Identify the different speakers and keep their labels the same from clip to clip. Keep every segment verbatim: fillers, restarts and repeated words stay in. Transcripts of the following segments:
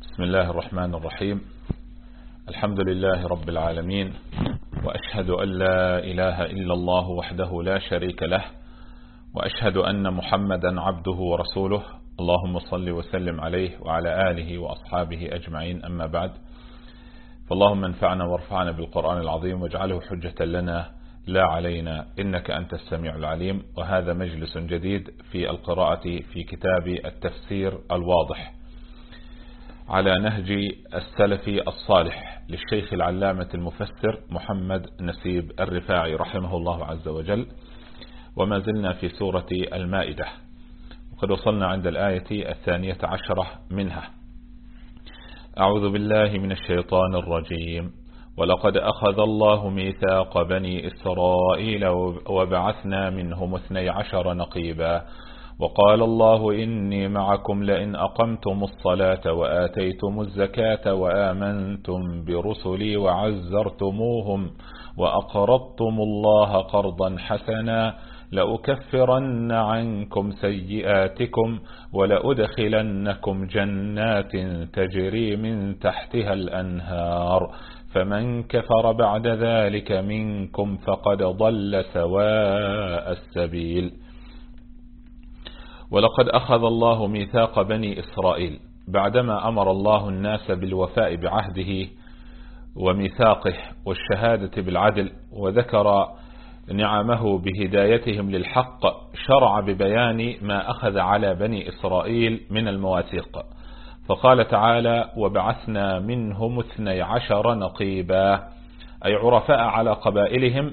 Speaker 1: بسم الله الرحمن الرحيم. الحمد لله رب العالمين، وأشهد أن لا إله إلا الله وحده لا شريك له، وأشهد أن محمدا عبده ورسوله. اللهم صل وسلم عليه وعلى آله وأصحابه أجمعين، أما بعد. فاللهم انفعنا وارفعنا بالقرآن العظيم واجعله حجة لنا لا علينا، إنك أنت السميع العليم. وهذا مجلس جديد في القراءة في كتاب التفسير الواضح على نهج السلف الصالح للشيخ العلامة المفسر محمد نسيب الرفاعي رحمه الله عز وجل، وما زلنا في سورة المائدة، وقد وصلنا عند الآية الثانية عشرة منها. أعوذ بالله من الشيطان الرجيم. ولقد أخذ الله ميثاق بني إسرائيل وبعثنا منهم اثني عشر نقيبا وقال الله إني معكم لئن أقمتم الصلاة وآتيتم الزكاة وآمنتم برسلي وعزرتموهم وأقرضتم الله قرضا حسنا لأكفرن عنكم سيئاتكم ولأدخلنكم جنات تجري من تحتها الأنهار فمن كفر بعد ذلك منكم فقد ضل سواء السبيل. ولقد أخذ الله ميثاق بني إسرائيل، بعدما أمر الله الناس بالوفاء بعهده وميثاقه والشهادة بالعدل، وذكر نعمه بهدايتهم للحق، شرع ببيان ما أخذ على بني إسرائيل من المواثيق، فقال تعالى: وبعثنا منهم اثني عشر نقيبا، أي عرفاء على قبائلهم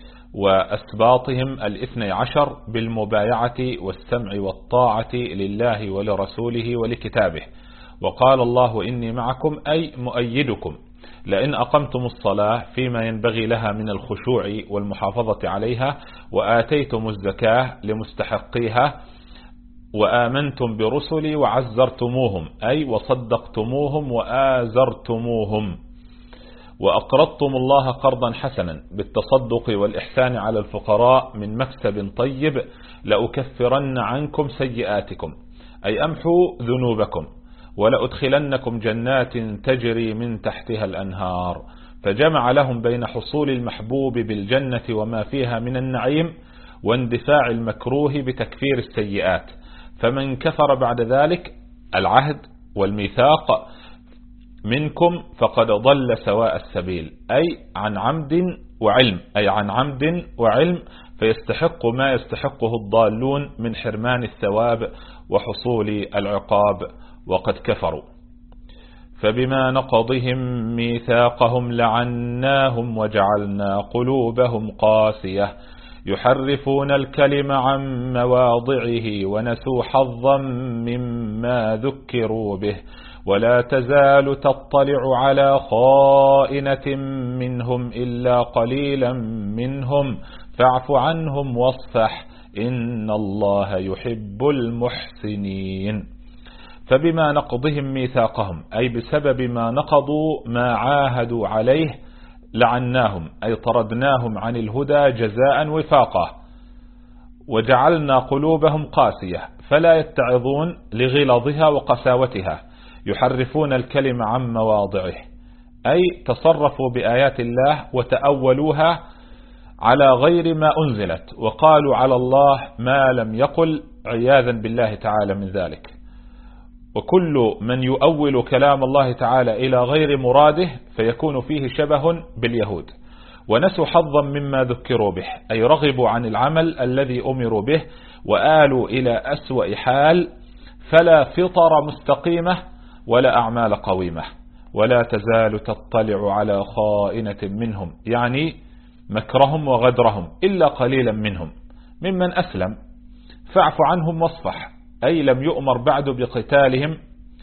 Speaker 1: وأسباطهم الاثني عشر بالمبايعة والسمع والطاعة لله ولرسوله ولكتابه. وقال الله إني معكم، أي مؤيدكم، لئن أقمتم الصلاة فيما ينبغي لها من الخشوع والمحافظة عليها، وآتيتم الزكاة لمستحقيها، وآمنتم برسلي وعزرتموهم، أي وصدقتموهم وآزرتموهم، وأقرضتم الله قرضا حسنا بالتصدق والإحسان على الفقراء من مكسب طيب، لأكفرن عنكم سيئاتكم، أي أمحوا ذنوبكم، ولأدخلنكم جنات تجري من تحتها الأنهار. فجمع لهم بين حصول المحبوب بالجنة وما فيها من النعيم واندفاع المكروه بتكفير السيئات. فمن كفر بعد ذلك العهد والميثاق منكم فقد ضل سواء السبيل، أي عن عمد وعلم، أي عن عمد وعلم، فيستحق ما يستحقه الضالون من حرمان الثواب وحصول العقاب وقد كفروا. فبما نقضهم ميثاقهم لعناهم وجعلنا قلوبهم قاسية يحرفون الكلم عن مواضعه ونسوا حظا مما ذكروا به ولا تزال تطلع على خائنة منهم إلا قليلا منهم فاعف عنهم واصفح إن الله يحب المحسنين. فبما نقضهم ميثاقهم، أي بسبب ما نقضوا ما عاهدوا عليه، لعناهم، أي طردناهم عن الهدى جزاء وفاقا، وجعلنا قلوبهم قاسية فلا يتعظون لغلظها وقساوتها، يحرفون الكلم عن مواضعه، أي تصرفوا بآيات الله وتأولوها على غير ما أنزلت، وقالوا على الله ما لم يقل، عياذا بالله تعالى من ذلك. وكل من يؤول كلام الله تعالى إلى غير مراده فيكون فيه شبه باليهود. ونسوا حظا مما ذكروا به، أي رغبوا عن العمل الذي أمروا به وآلوا إلى أسوأ حال، فلا فطر مستقيمة ولا أعمال قويمة. ولا تزال تطلع على خائنة منهم، يعني مكرهم وغدرهم، إلا قليلا منهم ممن أسلم فاعف عنهم واصفح، أي لم يؤمر بعد بقتالهم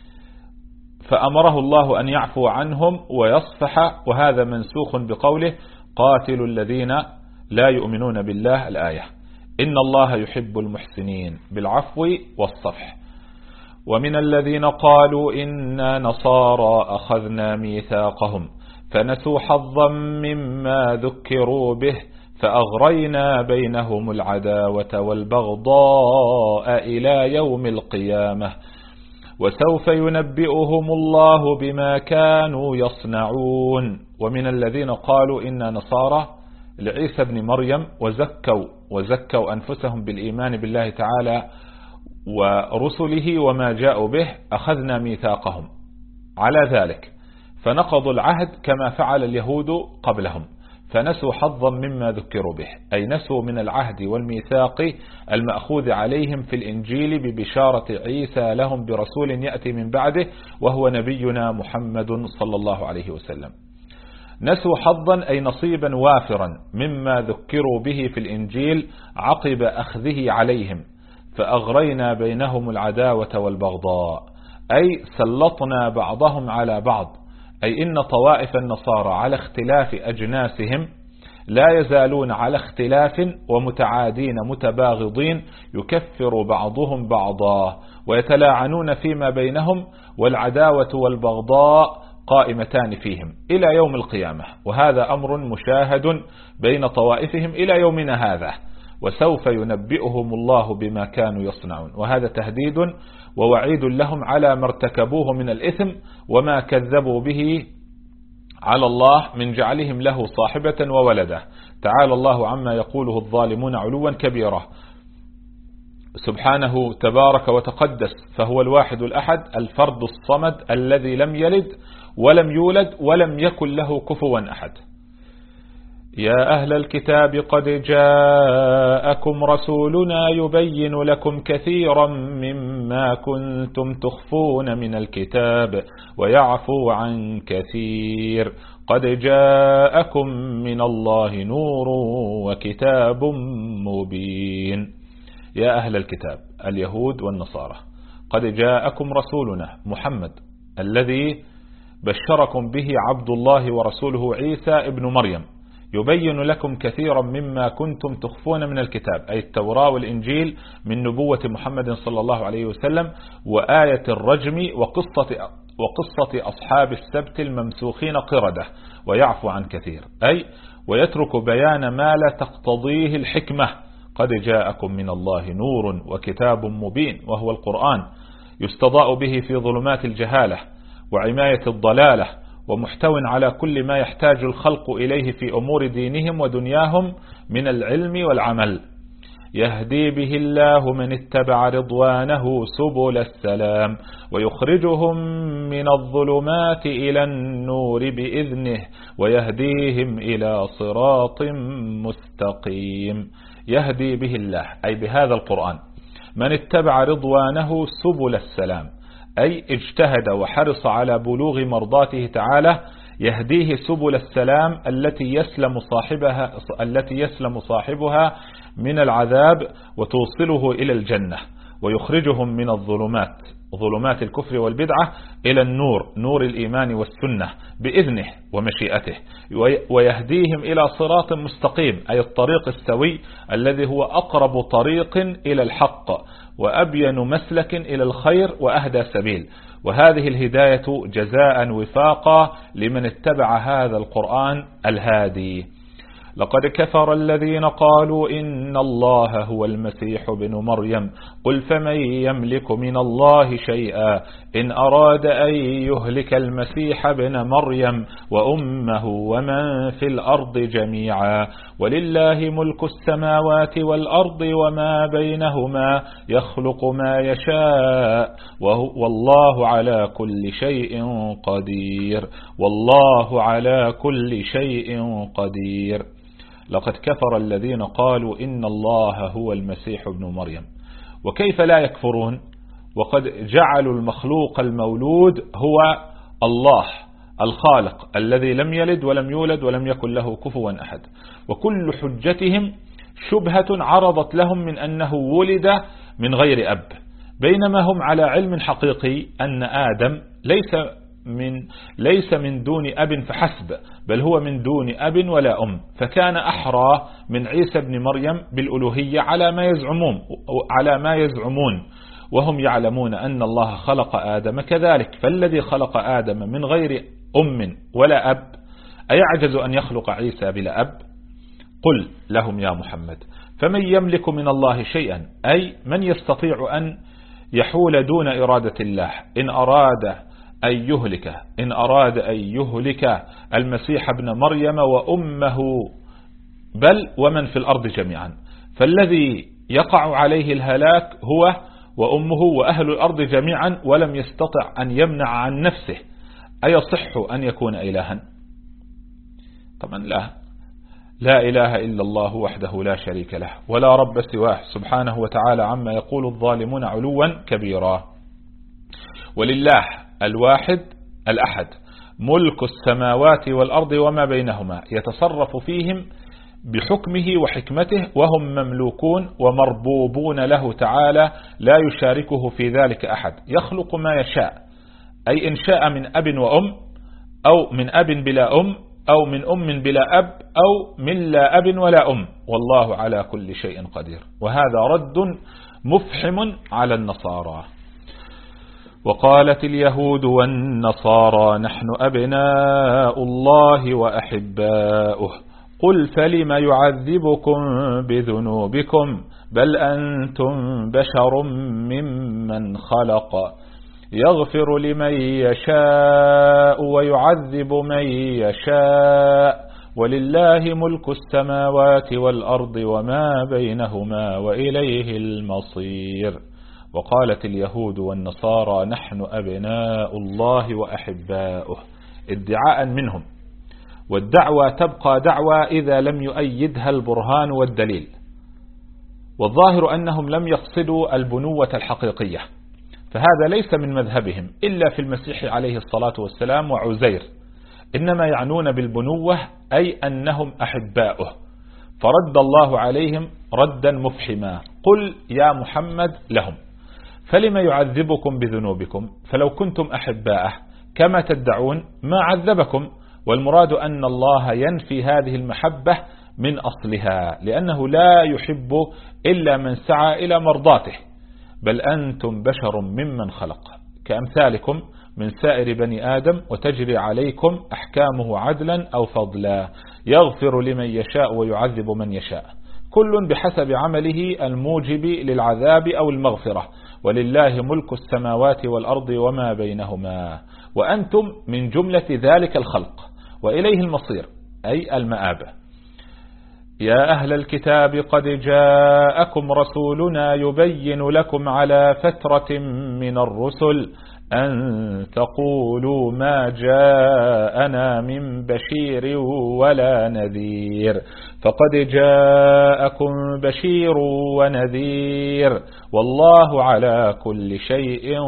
Speaker 1: فأمره الله أن يعفو عنهم ويصفح، وهذا منسوخ بقوله قاتلوا الذين لا يؤمنون بالله، الآية. إن الله يحب المحسنين بالعفو والصفح. ومن الذين قالوا إنا نصارى أخذنا ميثاقهم فنسوا حظا مما ذكروا به فأغرينا بينهم العداوة والبغضاء إلى يوم القيامة وسوف ينبئهم الله بما كانوا يصنعون. ومن الذين قالوا إن نصارى لعيسى بن مريم وزكوا وزكوا أنفسهم بالإيمان بالله تعالى ورسله وما جاءوا به أخذنا ميثاقهم على ذلك، فنقضوا العهد كما فعل اليهود قبلهم، فنسوا حظا مما ذكروا به، أي نسوا من العهد والميثاق المأخوذ عليهم في الإنجيل ببشارة عيسى لهم برسول يأتي من بعده وهو نبينا محمد صلى الله عليه وسلم. نسوا حظا أي نصيبا وافرا مما ذكروا به في الإنجيل عقب أخذه عليهم، فأغرينا بينهم العداوة والبغضاء، أي سلطنا بعضهم على بعض، أي إن طوائف النصارى على اختلاف أجناسهم لا يزالون على اختلاف ومتعادين متباغضين، يكفر بعضهم بعضا ويتلاعنون فيما بينهم، والعداوة والبغضاء قائمتان فيهم إلى يوم القيامة، وهذا أمر مشاهد بين طوائفهم إلى يومنا هذا. وسوف ينبئهم الله بما كانوا يصنعون، وهذا تهديد ووعيد لهم على ما ارتكبوه من الإثم وما كذبوا به على الله من جعلهم له صاحبة وولده. تعالى الله عما يقوله الظالمون علوا كبيرا، سبحانه تبارك وتقدس، فهو الواحد الأحد الفرد الصمد الذي لم يلد ولم يولد ولم يكن له كفوا أحد. يا أهل الكتاب قد جاءكم رسولنا يبين لكم كثيرا مما كنتم تخفون من الكتاب ويعفو عن كثير، قد جاءكم من الله نور وكتاب مبين. يا أهل الكتاب اليهود والنصارى، قد جاءكم رسولنا محمد الذي بشركم به عبد الله ورسوله عيسى ابن مريم، يبين لكم كثيرا مما كنتم تخفون من الكتاب، أي التوراة والإنجيل من نبوة محمد صلى الله عليه وسلم وآية الرجم وقصة, وقصة أصحاب السبت الممسوخين قردة، ويعفو عن كثير، أي ويترك بيان ما لا تقتضيه الحكمة. قد جاءكم من الله نور وكتاب مبين، وهو القرآن يستضاء به في ظلمات الجهالة وعماية الضلالة، ومحتو على كل ما يحتاج الخلق إليه في أمور دينهم ودنياهم من العلم والعمل. يهدي به الله من اتبع رضوانه سبل السلام ويخرجهم من الظلمات إلى النور بإذنه ويهديهم إلى صراط مستقيم. يهدي به الله أي بهذا القرآن من اتبع رضوانه سبل السلام، أي اجتهد وحرص على بلوغ مرضاته تعالى، يهديه سبل السلام التي يسلم صاحبها التي يسلم صاحبها من العذاب وتوصله إلى الجنة، ويخرجهم من الظلمات ظلمات الكفر والبدعة إلى النور نور الإيمان والسنة بإذنه ومشيئته، ويهديهم إلى صراط مستقيم أي الطريق السوي الذي هو أقرب طريق إلى الحق وأبين مسلك إلى الخير وأهدى سبيل. وهذه الهداية جزاء وفاقا لمن اتبع هذا القرآن الهادي. لقد كفر الذين قالوا إن الله هو المسيح بن مريم، قل فمن يملك من الله شيئا إن أراد أن يهلك المسيح بن مريم وأمه ومن في الأرض جميعا، ولله ملك السماوات والأرض وما بينهما يخلق ما يشاء والله على كل شيء قدير والله على كل شيء قدير. لقد كفر الذين قالوا إن الله هو المسيح ابن مريم. وكيف لا يكفرون وقد جعلوا المخلوق المولود هو الله الخالق الذي لم يلد ولم يولد ولم يكن له كفوا أحد. وكل حجتهم شبهة عرضت لهم من أنه ولد من غير أب، بينما هم على علم حقيقي أن آدم ليس من ليس من دون أب فحسب، بل هو من دون أب ولا أم، فكان أحرى من عيسى بن مريم بالألوهية على ما يزعمون على ما يزعمون وهم يعلمون أن الله خلق آدم كذلك. فالذي خلق آدم من غير أم ولا أب أيعجز أن يخلق عيسى بلا أب؟ قل لهم يا محمد فمن يملك من الله شيئا، أي من يستطيع أن يحول دون إرادة الله. إن أراد أن يهلك إن أراد أن يهلك المسيح ابن مريم وأمه بل ومن في الأرض جميعا، فالذي يقع عليه الهلاك هو وأمه وأهل الأرض جميعا، ولم يستطع أن يمنع عن نفسه. أيصح أن يكون إلها؟ طبعا لا لا إله إلا الله وحده لا شريك له ولا رب سواه سبحانه وتعالى عما يقول الظالمون علوا كبيرا. ولله الواحد الأحد ملك السماوات والأرض وما بينهما، يتصرف فيهم بحكمه وحكمته، وهم مملوكون ومربوبون له تعالى، لا يشاركه في ذلك أحد. يخلق ما يشاء، أي إن شاء من أب وأم، أو من أب بلا أم، أو من أم بلا أب، أو من لا أب ولا أم، والله على كل شيء قدير. وهذا رد مفحم على النصارى. وقالت اليهود والنصارى نحن أبناء الله وأحباؤه قل فلم يعذبكم بذنوبكم بل أنتم بشر ممن خلق يغفر لمن يشاء ويعذب من يشاء ولله ملك السماوات والأرض وما بينهما وإليه المصير. وقالت اليهود والنصارى نحن أبناء الله وأحباؤه ادعاء منهم، والدعوة تبقى دعوة إذا لم يؤيدها البرهان والدليل. والظاهر أنهم لم يقصدوا البنوة الحقيقية، فهذا ليس من مذهبهم إلا في المسيح عليه الصلاة والسلام وعزير، إنما يعنون بالبنوة أي أنهم أحباؤه. فرد الله عليهم ردا مفحما، قل يا محمد لهم فلما يعذبكم بذنوبكم، فلو كنتم أحباءه كما تدعون ما عذبكم. والمراد أن الله ينفي هذه المحبة من أصلها، لأنه لا يحب إلا من سعى إلى مرضاته. بل أنتم بشر ممن خلق كأمثالكم من سائر بني آدم، وتجري عليكم أحكامه عدلا أو فضلا، يغفر لمن يشاء ويعذب من يشاء، كل بحسب عمله الموجب للعذاب أو المغفرة، ولله ملك السماوات والأرض وما بينهما، وأنتم من جملة ذلك الخلق وإليه المصير أي المآب. يا أهل الكتاب قد جاءكم رسولنا يبين لكم على فترة من الرسل أن تقولوا ما جاءنا من بشير ولا نذير، فقد جاءكم بشير ونذير والله على كل شيء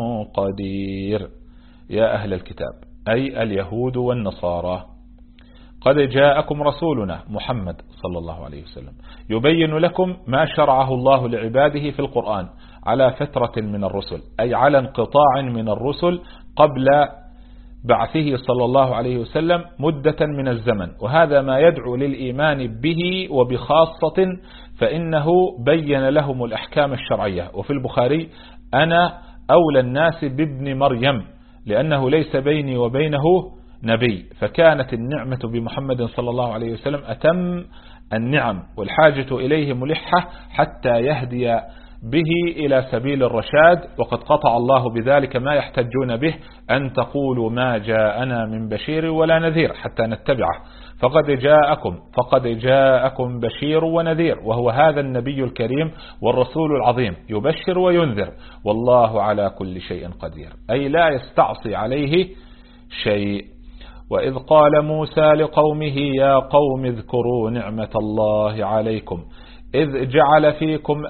Speaker 1: قدير. يا أهل الكتاب أي اليهود والنصارى، قد جاءكم رسولنا محمد صلى الله عليه وسلم يبين لكم ما شرعه الله لعباده في القرآن على فترة من الرسل، أي على انقطاع من الرسل قبل بعثه صلى الله عليه وسلم مدة من الزمن، وهذا ما يدعو للإيمان به وبخاصة، فإنه بين لهم الأحكام الشرعية. وفي البخاري أنا أولى الناس بابن مريم لأنه ليس بيني وبينه نبي، فكانت النعمة بمحمد صلى الله عليه وسلم أتم النعم، والحاجة إليه ملحة حتى يهدي به إلى سبيل الرشاد. وقد قطع الله بذلك ما يحتجون به، أن تقولوا ما جاءنا من بشير ولا نذير حتى نتبعه، فقد جاءكم فقد جاءكم بشير ونذير، وهو هذا النبي الكريم والرسول العظيم يبشر وينذر، والله على كل شيء قدير، أي لا يستعصي عليه شيء. وإذ قال موسى لقومه يا قوم اذكروا نعمة الله عليكم إذ جعل فيكم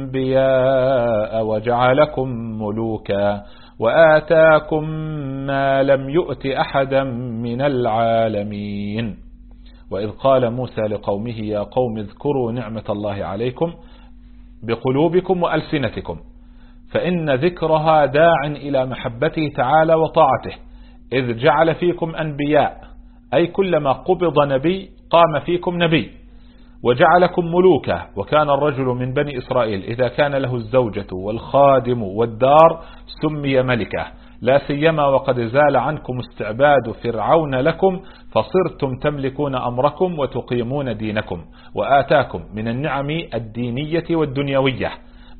Speaker 1: أنبياء وجعلكم ملوكا وآتاكم ما لم يؤت أحدا من العالمين. وإذ قال موسى لقومه يا قوم اذكروا نعمة الله عليكم بقلوبكم وألسنتكم، فإن ذكرها داع إلى محبته تعالى وطاعته. إذ جعل فيكم أنبياء أي كلما قبض نبي قام فيكم نبي، وجعلكم ملوكا، وكان الرجل من بني إسرائيل إذا كان له الزوجة والخادم والدار سمي ملكا، لا سيما وقد زال عنكم استعباد فرعون لكم فصرتم تملكون أمركم وتقيمون دينكم، وآتاكم من النعم الدينية والدنيوية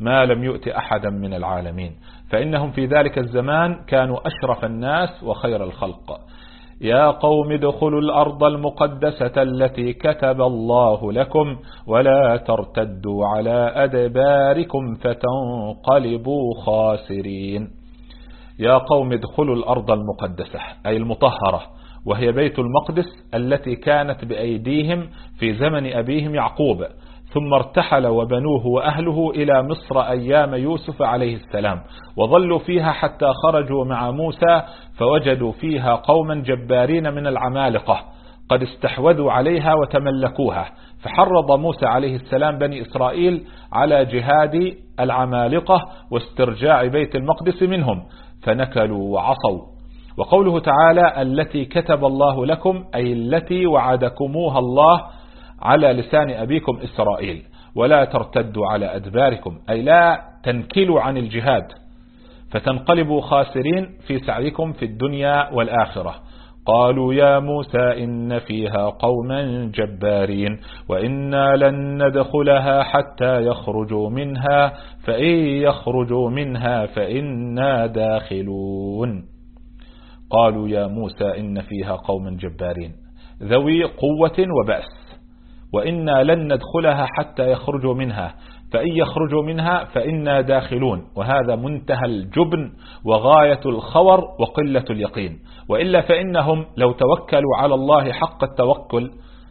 Speaker 1: ما لم يؤت أحدا من العالمين، فإنهم في ذلك الزمان كانوا أشرف الناس وخير الخلق. يا قوم ادخلوا الأرض المقدسة التي كتب الله لكم ولا ترتدوا على أدباركم فتنقلبوا خاسرين. يا قوم ادخلوا الأرض المقدسة أي المطهرة، وهي بيت المقدس التي كانت بأيديهم في زمن أبيهم يعقوب، ثم ارتحل وبنوه وأهله إلى مصر أيام يوسف عليه السلام، وظلوا فيها حتى خرجوا مع موسى فوجدوا فيها قوما جبارين من العمالقة قد استحوذوا عليها وتملكوها، فحرض موسى عليه السلام بني إسرائيل على جهاد العمالقة واسترجاع بيت المقدس منهم، فنكلوا وعصوا. وقوله تعالى التي كتب الله لكم أي التي وعدكموها الله على لسان أبيكم إسرائيل، ولا ترتدوا على أدباركم أي لا تنكلوا عن الجهاد فتنقلبوا خاسرين في سعيكم في الدنيا والآخرة. قالوا يا موسى إن فيها قوما جبارين وإنا لن ندخلها حتى يخرجوا منها فإن يخرجوا منها فإنا داخلون. قالوا يا موسى إن فيها قوما جبارين ذوي قوة وبأس، وإنا لن ندخلها حتى يخرجوا منها فإن يخرجوا منها فإنا داخلون. وهذا منتهى الجبن وغاية الخور وقلة اليقين، وإلا فإنهم لو توكلوا على الله حق التوكل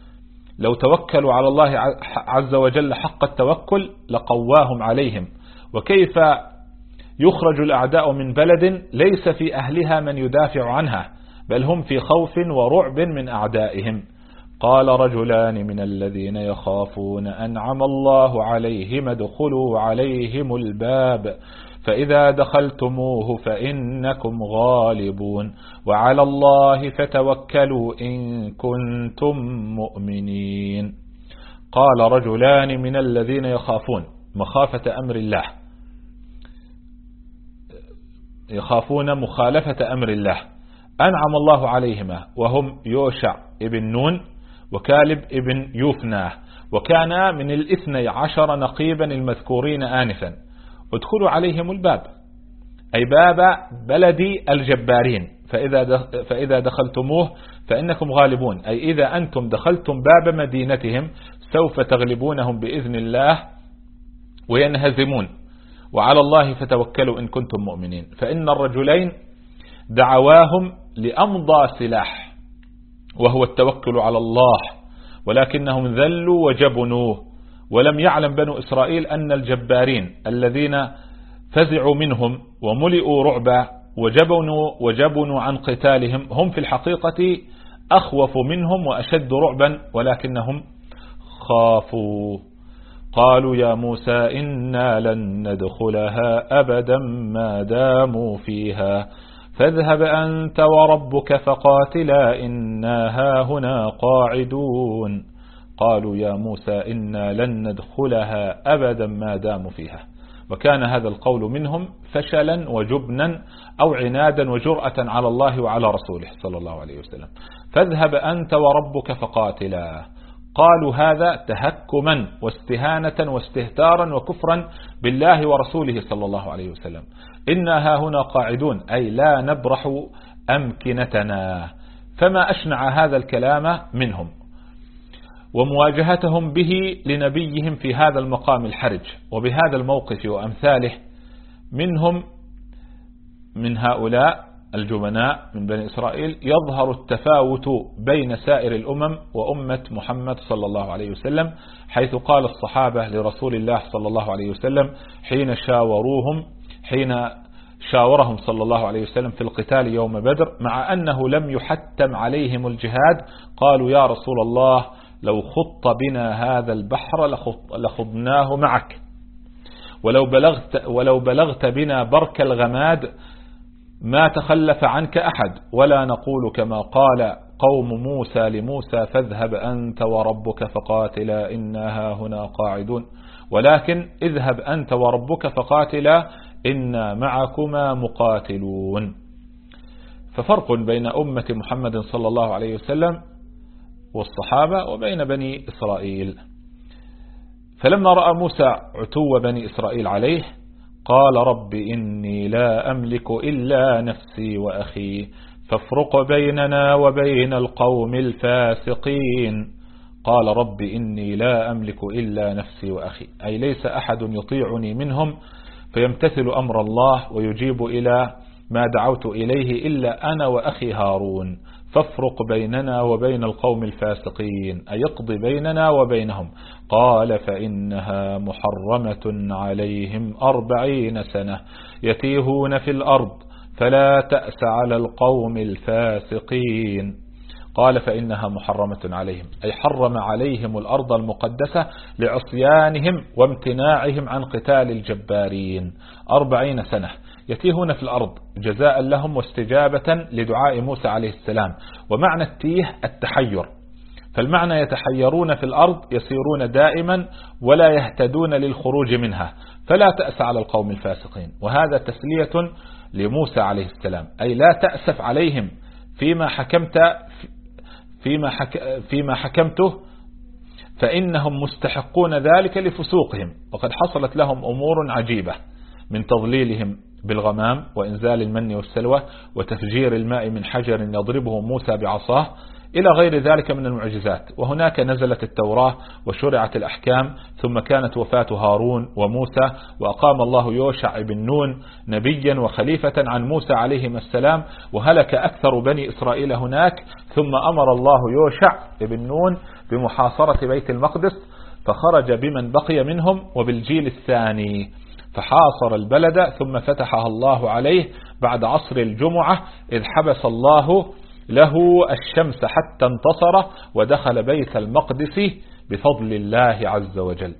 Speaker 1: لو توكلوا على الله عز وجل حق التوكل لقواهم عليهم. وكيف يخرج الأعداء من بلد ليس في أهلها من يدافع عنها، بل هم في خوف ورعب من أعدائهم. قال رجلان من الذين يخافون أنعم الله عليهم ادخلوا عليهم الباب فإذا دخلتموه فإنكم غالبون وعلى الله فتوكلوا إن كنتم مؤمنين. قال رجلان من الذين يخافون مخافة أمر الله، يخافون مخالفة أمر الله، أنعم الله عليهما وهم يوشع ابن نون وكالب ابن يوفناه، وكان من الاثني عشر نقيبا المذكورين آنفا. ادخلوا عليهم الباب أي باب بلد الجبارين فإذا فإذا دخلتموه فإنكم غالبون، أي إذا أنتم دخلتم باب مدينتهم سوف تغلبونهم بإذن الله وينهزمون، وعلى الله فتوكلوا إن كنتم مؤمنين. فإن الرجلين دعواهم لأمضى سلاح وهو التوكل على الله، ولكنهم ذلوا وجبنوه، ولم يعلم بنو إسرائيل أن الجبارين الذين فزعوا منهم وملئوا رعبا وجبنوا, وجبنوا عن قتالهم هم في الحقيقة أخوف منهم وأشد رعبا، ولكنهم خافوا. قالوا يا موسى إنا لن ندخلها أبدا ما داموا فيها فاذهب أنت وربك فقاتلا إنا هاهنا قاعدون. قالوا يا موسى إنا لن ندخلها أبدا ما داموا فيها، وكان هذا القول منهم فشلا وجبنا أو عنادا وجرأة على الله وعلى رسوله صلى الله عليه وسلم. فاذهب أنت وربك فقاتلا، قالوا هذا تهكما واستهانة واستهتارا وكفرا بالله ورسوله صلى الله عليه وسلم. إنا هاهنا قاعدون أي لا نبرح أمكنتنا. فما أشنع هذا الكلام منهم ومواجهتهم به لنبيهم في هذا المقام الحرج وبهذا الموقف وأمثاله منهم من هؤلاء الجبناء من بني إسرائيل. يظهر التفاوت بين سائر الأمم وأمة محمد صلى الله عليه وسلم، حيث قال الصحابة لرسول الله صلى الله عليه وسلم حين شاوروهم حين شاورهم صلى الله عليه وسلم في القتال يوم بدر مع أنه لم يحتم عليهم الجهاد، قالوا يا رسول الله لو خط بنا هذا البحر لخضناه معك، ولو بلغت, ولو بلغت بنا برك الغماد ما تخلف عنك أحد، ولا نقول كما قال قوم موسى لموسى فاذهب أنت وربك فقاتلا إنا هاهنا قاعدون، ولكن اذهب أنت وربك فقاتلا إنا معكما مقاتلون. ففرق بين أمة محمد صلى الله عليه وسلم والصحابة وبين بني إسرائيل. فلما رأى موسى عتو بني إسرائيل عليه قال رب إني لا أملك إلا نفسي وأخي فافرق بيننا وبين القوم الفاسقين. قال رب إني لا أملك إلا نفسي وأخي، أي ليس أحد يطيعني منهم فيمتثل أمر الله ويجيب إلى ما دعوت إليه إلا أنا وأخي هارون، فافرق بيننا وبين القوم الفاسقين، أي اقض بيننا وبينهم. قال فإنها محرمة عليهم أربعين سنة يتيهون في الأرض فلا تأس على القوم الفاسقين. قال فإنها محرمة عليهم، أي حرم عليهم الأرض المقدسة لعصيانهم وامتناعهم عن قتال الجبارين. أربعين سنة يتيهون في الأرض جزاء لهم واستجابة لدعاء موسى عليه السلام. ومعنى التيه التحير، فالمعنى يتحيرون في الأرض يسيرون دائما ولا يهتدون للخروج منها، فلا تأس على القوم الفاسقين. وهذا تسلية لموسى عليه السلام، أي لا تأسف عليهم فيما حكمت فيما, حك فيما حكمته، فإنهم مستحقون ذلك لفسوقهم، وقد حصلت لهم أمور عجيبة من تضليلهم بالغمام وإنزال المن والسلوى وتفجير الماء من حجر يضربه موسى بعصاه إلى غير ذلك من المعجزات. وهناك نزلت التوراة وشرعت الأحكام، ثم كانت وفاة هارون وموسى، وأقام الله يوشع بن نون نبيا وخليفة عن موسى عليهما السلام، وهلك أكثر بني إسرائيل هناك. ثم أمر الله يوشع بن نون بمحاصرة بيت المقدس، فخرج بمن بقي منهم وبالجيل الثاني فحاصر البلد، ثم فتحها الله عليه بعد عصر الجمعة، إذ حبس الله له الشمس حتى انتصر ودخل بيت المقدس بفضل الله عز وجل.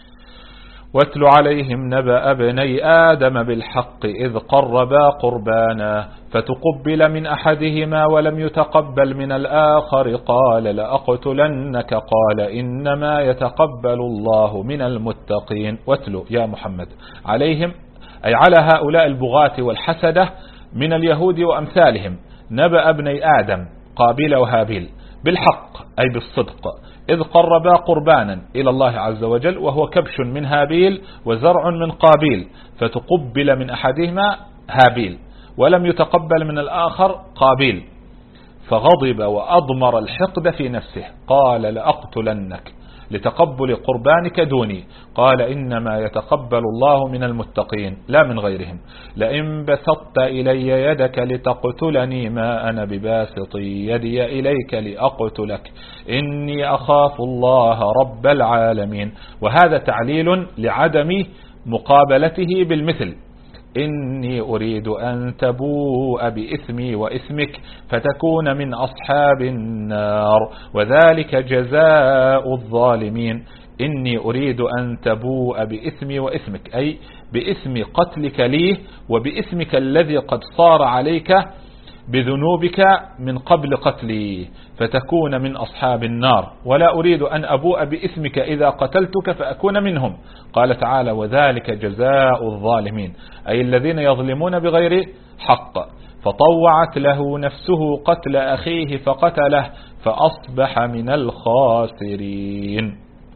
Speaker 1: واتل عليهم نبأ ابني آدم بالحق إذ قربا قربانا فتقبل من أحدهما ولم يتقبل من الآخر قال لأقتلنك قال إنما يتقبل الله من المتقين. واتل يا محمد عليهم، أي على هؤلاء البغاة والحسدة من اليهود وأمثالهم، نبأ ابني آدم قابيل وهابيل بالحق أي بالصدق، إذ قربا قربانا إلى الله عز وجل، وهو كبش من هابيل وزرع من قابيل، فتقبل من أحدهما هابيل ولم يتقبل من الآخر قابيل، فغضب وأضمر الحقد في نفسه قال لأقتلنك لتقبل قربانك دوني. قال إنما يتقبل الله من المتقين لا من غيرهم. لئن بسطت إلي يدك لتقتلني ما أنا بباسط يدي إليك لأقتلك إني أخاف الله رب العالمين. وهذا تعليل لعدم مقابلته بالمثل. إني أريد أن تبوء بإثمي وإثمك فتكون من أصحاب النار وذلك جزاء الظالمين. إني أريد أن تبوء بإثمي وإثمك، أي بإثم قتلك لي وبإثمك الذي قد صار عليك بذنوبك من قبل قتلي فتكون من أصحاب النار، ولا أريد أن أبوء بإثمك إذا قتلتك فأكون منهم. قال تعالى وذلك جزاء الظالمين، أي الذين يظلمون بغير حق. فطوعت له نفسه قتل أخيه فقتله فأصبح من الخاسرين.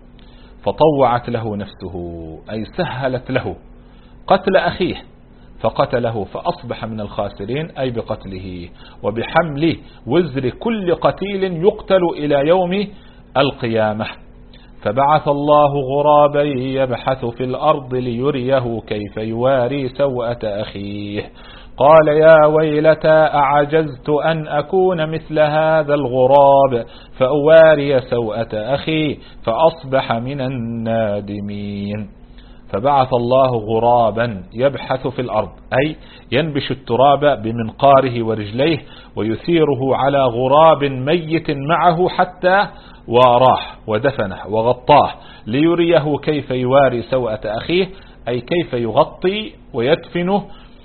Speaker 1: فطوعت له نفسه أي سهلت له قتل أخيه فقتله فأصبح من الخاسرين، أي بقتله وبحمل وزر كل قتيل يقتل إلى يوم القيامة. فبعث الله غرابا يبحث في الأرض ليريه كيف يواري سوءة أخيه قال يا ويلتى أعجزت أن أكون مثل هذا الغراب فأواري سوءة أخي فأصبح من النادمين. فبعث الله غرابا يبحث في الأرض، أي ينبش التراب بمنقاره ورجليه ويثيره على غراب ميت معه حتى واراه ودفنه وغطاه ليريه كيف يواري سوءة أخيه، أي كيف يغطي ويدفن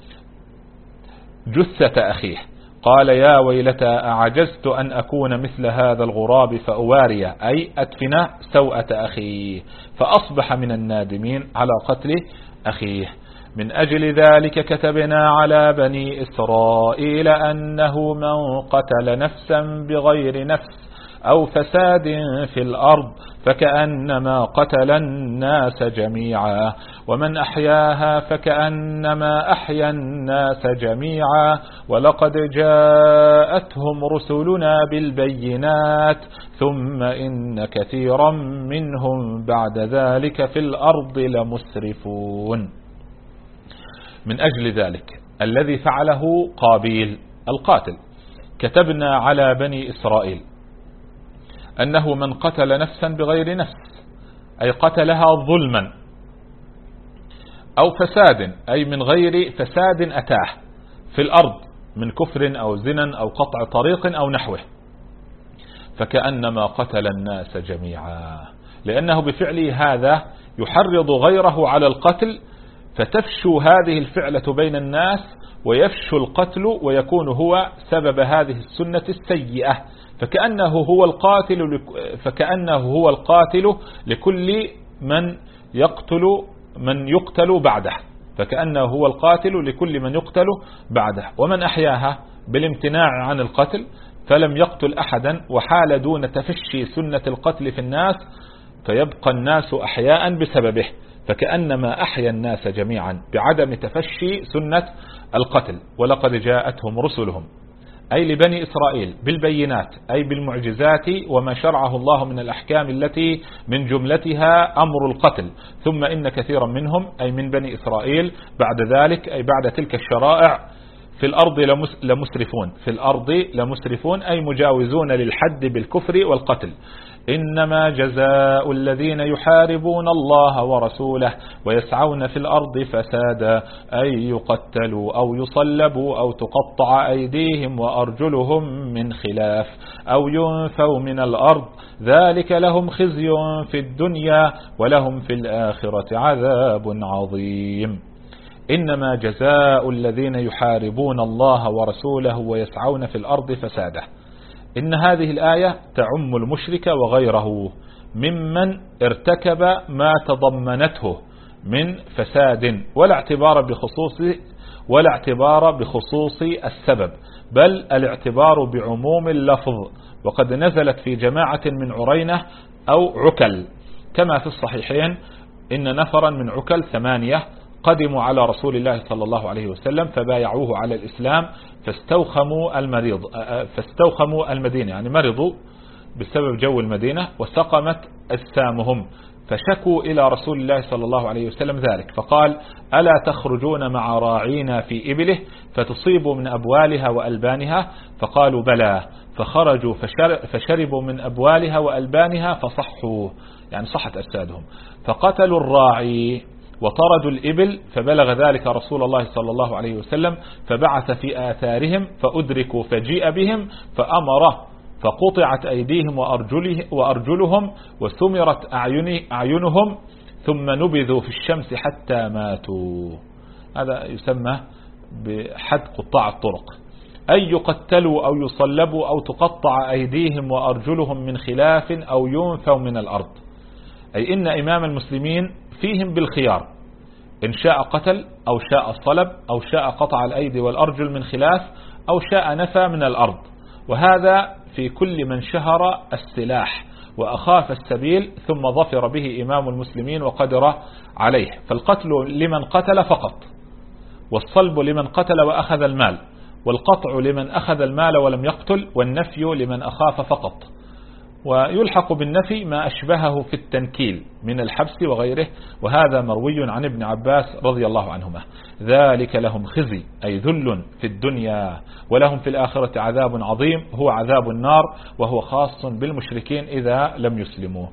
Speaker 1: جثة أخيه. قال يا ويلتى أعجزت أن أكون مثل هذا الغراب فأواري، أي أدفن سوءة أخيه فأصبح من النادمين على قتل أخيه. من أجل ذلك كتبنا على بني إسرائيل أنه من قتل نفسا بغير نفس أو فساد في الأرض فكأنما قتل الناس جميعا، ومن أحياها فكأنما أحيا الناس جميعا، ولقد جاءتهم رسلنا بالبينات ثم إن كثيرا منهم بعد ذلك في الأرض لمسرفون. من أجل ذلك الذي فعله قابيل القاتل كتبنا على بني إسرائيل أنه من قتل نفسا بغير نفس أي قتلها ظلما أو فساد أي من غير فساد أتاه في الأرض من كفر أو زنا أو قطع طريق أو نحوه فكأنما قتل الناس جميعا، لأنه بفعله هذا يحرض غيره على القتل فتفشو هذه الفعلة بين الناس ويفشو القتل ويكون هو سبب هذه السنة السيئة، فكأنه هو القاتل فكأنه هو القاتل لكل من يقتل من يقتل بعده فكأنه هو القاتل لكل من يقتل بعده. ومن أحياها بالامتناع عن القتل فلم يقتل أحدا وحال دون تفشي سنة القتل في الناس فيبقى الناس أحياء بسببه، فكأنما أحيا الناس جميعا بعدم تفشي سنة القتل. ولقد جاءتهم رسلهم أي لبني إسرائيل بالبينات أي بالمعجزات وما شرعه الله من الأحكام التي من جملتها أمر القتل، ثم إن كثيرا منهم أي من بني إسرائيل بعد ذلك أي بعد تلك الشرائع في الأرض لمسرفون في الأرض لمسرفون أي مجاوزون للحد بالكفر والقتل. إنما جزاء الذين يحاربون الله ورسوله ويسعون في الأرض فسادا أن يقتلوا أو يصلبوا أو تقطع أيديهم وأرجلهم من خلاف أو ينفوا من الأرض ذلك لهم خزي في الدنيا ولهم في الآخرة عذاب عظيم. إنما جزاء الذين يحاربون الله ورسوله ويسعون في الأرض فسادا، إن هذه الآية تعم المشرك وغيره ممن ارتكب ما تضمنته من فساد ولا اعتبار بخصوص ولا اعتبار بخصوص السبب، بل الاعتبار بعموم اللفظ، وقد نزلت في جماعة من عرينة أو عكل كما في الصحيحين إن نفرا من عكل ثمانية قدموا على رسول الله صلى الله عليه وسلم فبايعوه على الإسلام فاستوخموا المريض فاستوخموا المدينة يعني مرضوا بسبب جو المدينة وسقمت أجسامهم فشكوا إلى رسول الله صلى الله عليه وسلم ذلك، فقال ألا تخرجون مع راعينا في إبله فتصيبوا من أبوالها وألبانها؟ فقالوا بلى، فخرجوا فشربوا من أبوالها وألبانها فصحوا يعني صحت أجسادهم، فقتلوا الراعي وطردوا الإبل فبلغ ذلك رسول الله صلى الله عليه وسلم فبعث في آثارهم فأدركوا فجيء بهم فأمره فقطعت أيديهم وأرجلهم وسمرت أعينهم ثم نبذوا في الشمس حتى ماتوا. هذا يسمى بحد قطاع الطرق، أي يقتلوا أو يصلبوا أو تقطع أيديهم وأرجلهم من خلاف أو ينفوا من الأرض، أي إن إمام المسلمين فيهم بالخيار إن شاء قتل أو شاء صلب أو شاء قطع الأيدي والأرجل من خلاف أو شاء نفى من الأرض، وهذا في كل من شهر السلاح وأخاف السبيل ثم ظفر به إمام المسلمين وقدر عليه، فالقتل لمن قتل فقط، والصلب لمن قتل وأخذ المال، والقطع لمن أخذ المال ولم يقتل، والنفي لمن أخاف فقط. ويلحق بالنفي ما أشبهه في التنكيل من الحبس وغيره، وهذا مروي عن ابن عباس رضي الله عنهما. ذلك لهم خزي أي ذل في الدنيا ولهم في الآخرة عذاب عظيم هو عذاب النار، وهو خاص بالمشركين إذا لم يسلموا.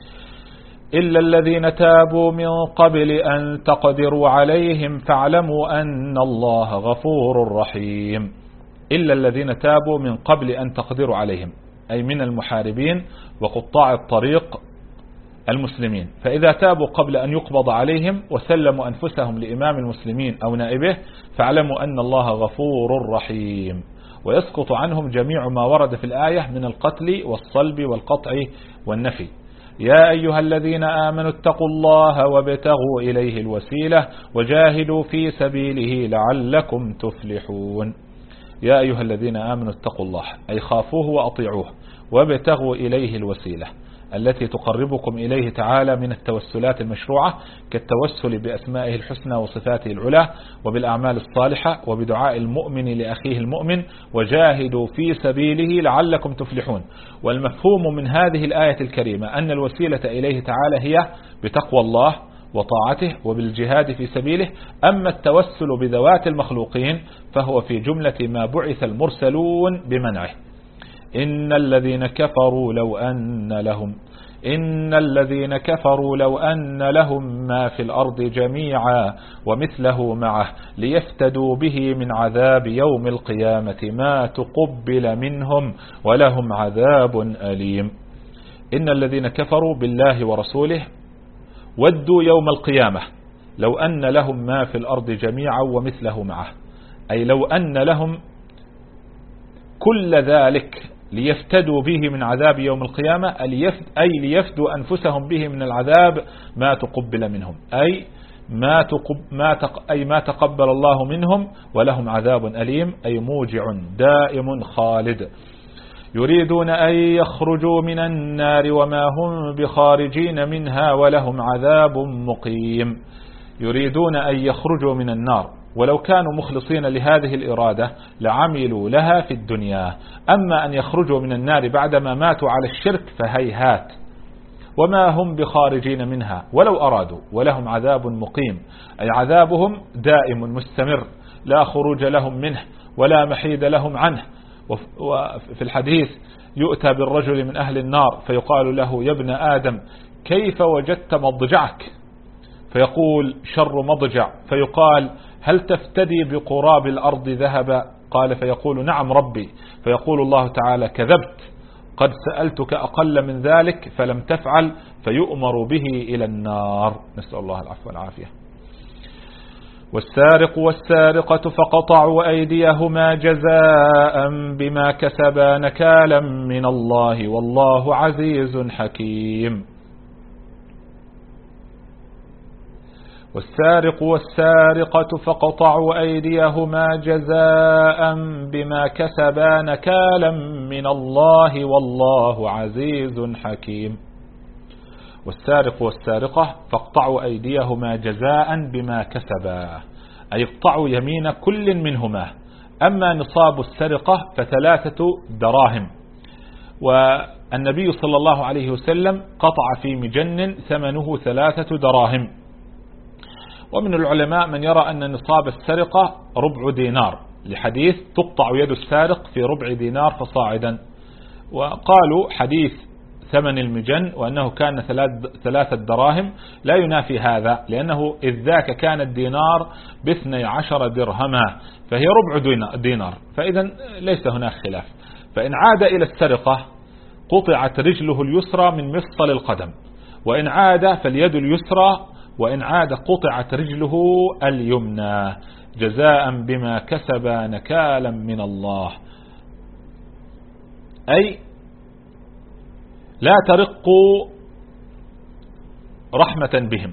Speaker 1: إلا الذين تابوا من قبل أن تقدروا عليهم فاعلموا أن الله غفور رحيم. إلا الذين تابوا من قبل أن تقدروا عليهم أي من المحاربين وقطاع الطريق المسلمين، فإذا تابوا قبل أن يقبض عليهم وسلموا أنفسهم لإمام المسلمين أو نائبه فاعلموا أن الله غفور رحيم، ويسقط عنهم جميع ما ورد في الآية من القتل والصلب والقطع والنفي. يا أيها الذين آمنوا اتقوا الله وابتغوا إليه الوسيلة وجاهدوا في سبيله لعلكم تفلحون. يا أيها الذين آمنوا اتقوا الله أي خافوه وأطيعوه وابتغوا إليه الوسيلة التي تقربكم إليه تعالى من التوسلات المشروعة كالتوسل بأسمائه الحسنى وصفاته العلى وبالأعمال الصالحة وبدعاء المؤمن لأخيه المؤمن وجاهدوا في سبيله لعلكم تفلحون. والمفهوم من هذه الآية الكريمة أن الوسيلة إليه تعالى هي بتقوى الله وطاعته وبالجهاد في سبيله. أما التوسل بذوات المخلوقين فهو في جملة ما بعث المرسلون بمنعه. إن الذين كفروا لو أن لهم إن الذين كفروا لو أن لهم ما في الأرض جميعا ومثله معه ليفتدوا به من عذاب يوم القيامة ما تقبل منهم ولهم عذاب أليم. إن الذين كفروا بالله ورسوله ودوا يوم القيامة لو أن لهم ما في الأرض جميعا ومثله معه، أي لو أن لهم كل ذلك ليفتدوا به من عذاب يوم القيامة، أي ليفدوا أنفسهم به من العذاب ما تقبل منهم، أي ما, تقب ما, تق أي ما تقبل الله منهم ولهم عذاب أليم، أي موجع دائم خالد. يريدون أن يخرجوا من النار وما هم بخارجين منها ولهم عذاب مقيم. يريدون أن يخرجوا من النار، ولو كانوا مخلصين لهذه الإرادة لعملوا لها في الدنيا. أما أن يخرجوا من النار بعدما ماتوا على الشرك فهيهات، وما هم بخارجين منها ولو أرادوا ولهم عذاب مقيم، أي عذابهم دائم مستمر لا خروج لهم منه ولا محيد لهم عنه. وفي الحديث يؤتى بالرجل من أهل النار فيقال له يا ابن آدم كيف وجدت مضجعك؟ فيقول شر مضجع. فيقال هل تفتدي بقراب الأرض ذهبا؟ قال فيقول نعم ربي. فيقول الله تعالى كذبت، قد سألتك أقل من ذلك فلم تفعل، فيؤمر به إلى النار. نسأل الله العفو والعافية. والسارق والسارقة فقطعوا أيديهما جزاء بما كسبا نكالا من الله والله عزيز حكيم. والسارق والسارقة فقطعوا أيديهما جزاء بما كسبا نكالا من الله والله عزيز حكيم. والسارق والسارقة فاقطعوا أيديهما جزاء بما كسبا، أي اقطعوا يمين كل منهما. أما نصاب السرقة فثلاثة دراهم، والنبي صلى الله عليه وسلم قطع في مجن ثمنه ثلاثة دراهم. ومن العلماء من يرى أن نصاب السرقة ربع دينار، لحديث تقطع يد السارق في ربع دينار فصاعدا. وقالوا حديث ثمن المجن وأنه كان ثلاثة دراهم لا ينافي هذا، لأنه إذ ذاك كان الدينار باثني عشر درهما فهي ربع دينار، فإذا ليس هناك خلاف. فإن عاد إلى السرقة قطعت رجله اليسرى من مفصل القدم، وإن عاد فاليد اليسرى، وإن عاد قطعت رجله اليمنى جزاء بما كسب نكالا من الله، أي لا ترقوا رحمة بهم،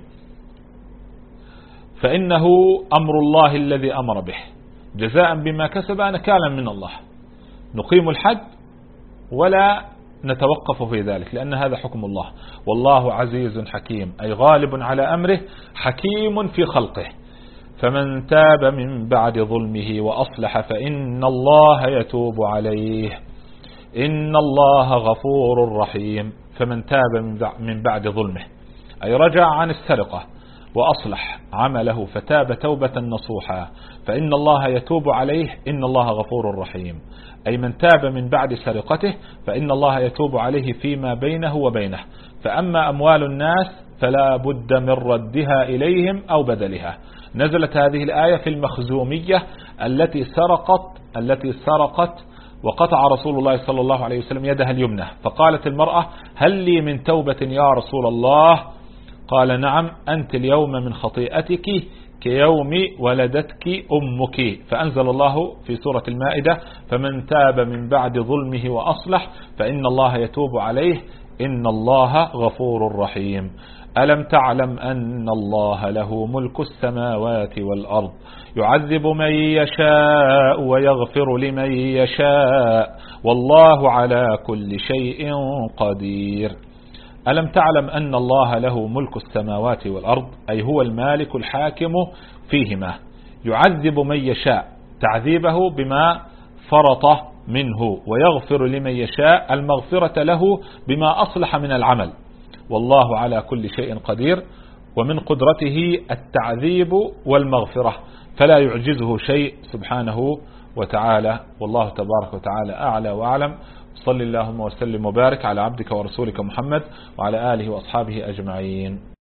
Speaker 1: فإنه أمر الله الذي أمر به، جزاء بما كسب نكالا من الله. نقيم الحد ولا نتوقف في ذلك، لأن هذا حكم الله. والله عزيز حكيم، أي غالب على أمره حكيم في خلقه. فمن تاب من بعد ظلمه وأصلح فإن الله يتوب عليه إن الله غفور رحيم. فمن تاب من بعد ظلمه أي رجع عن السرقة وأصلح عمله فتاب توبة نصوحا فإن الله يتوب عليه إن الله غفور رحيم. أي من تاب من بعد سرقته فإن الله يتوب عليه فيما بينه وبينه. فأما أموال الناس فلا بد من ردها إليهم أو بدلها. نزلت هذه الآية في المخزومية التي سرقت التي سرقت وقطع رسول الله صلى الله عليه وسلم يدها اليمنى، فقالت المرأة هل لي من توبة يا رسول الله؟ قال نعم، أنت اليوم من خطيئتك كيوم ولدتك أمك. فأنزل الله في سورة المائدة فمن تاب من بعد ظلمه وأصلح فإن الله يتوب عليه إن الله غفور رحيم. ألم تعلم أن الله له ملك السماوات والأرض يعذب من يشاء ويغفر لمن يشاء والله على كل شيء قدير. ألم تعلم أن الله له ملك السماوات والأرض، أي هو المالك الحاكم فيهما، يعذب من يشاء تعذيبه بما فرط منه، ويغفر لمن يشاء المغفرة له بما أصلح من العمل، والله على كل شيء قدير. ومن قدرته التعذيب والمغفرة، فلا يعجزه شيء سبحانه وتعالى، والله تبارك وتعالى أعلى وأعلم. صل اللهم وسلم وبارك على عبدك ورسولك محمد وعلى آله وأصحابه أجمعين.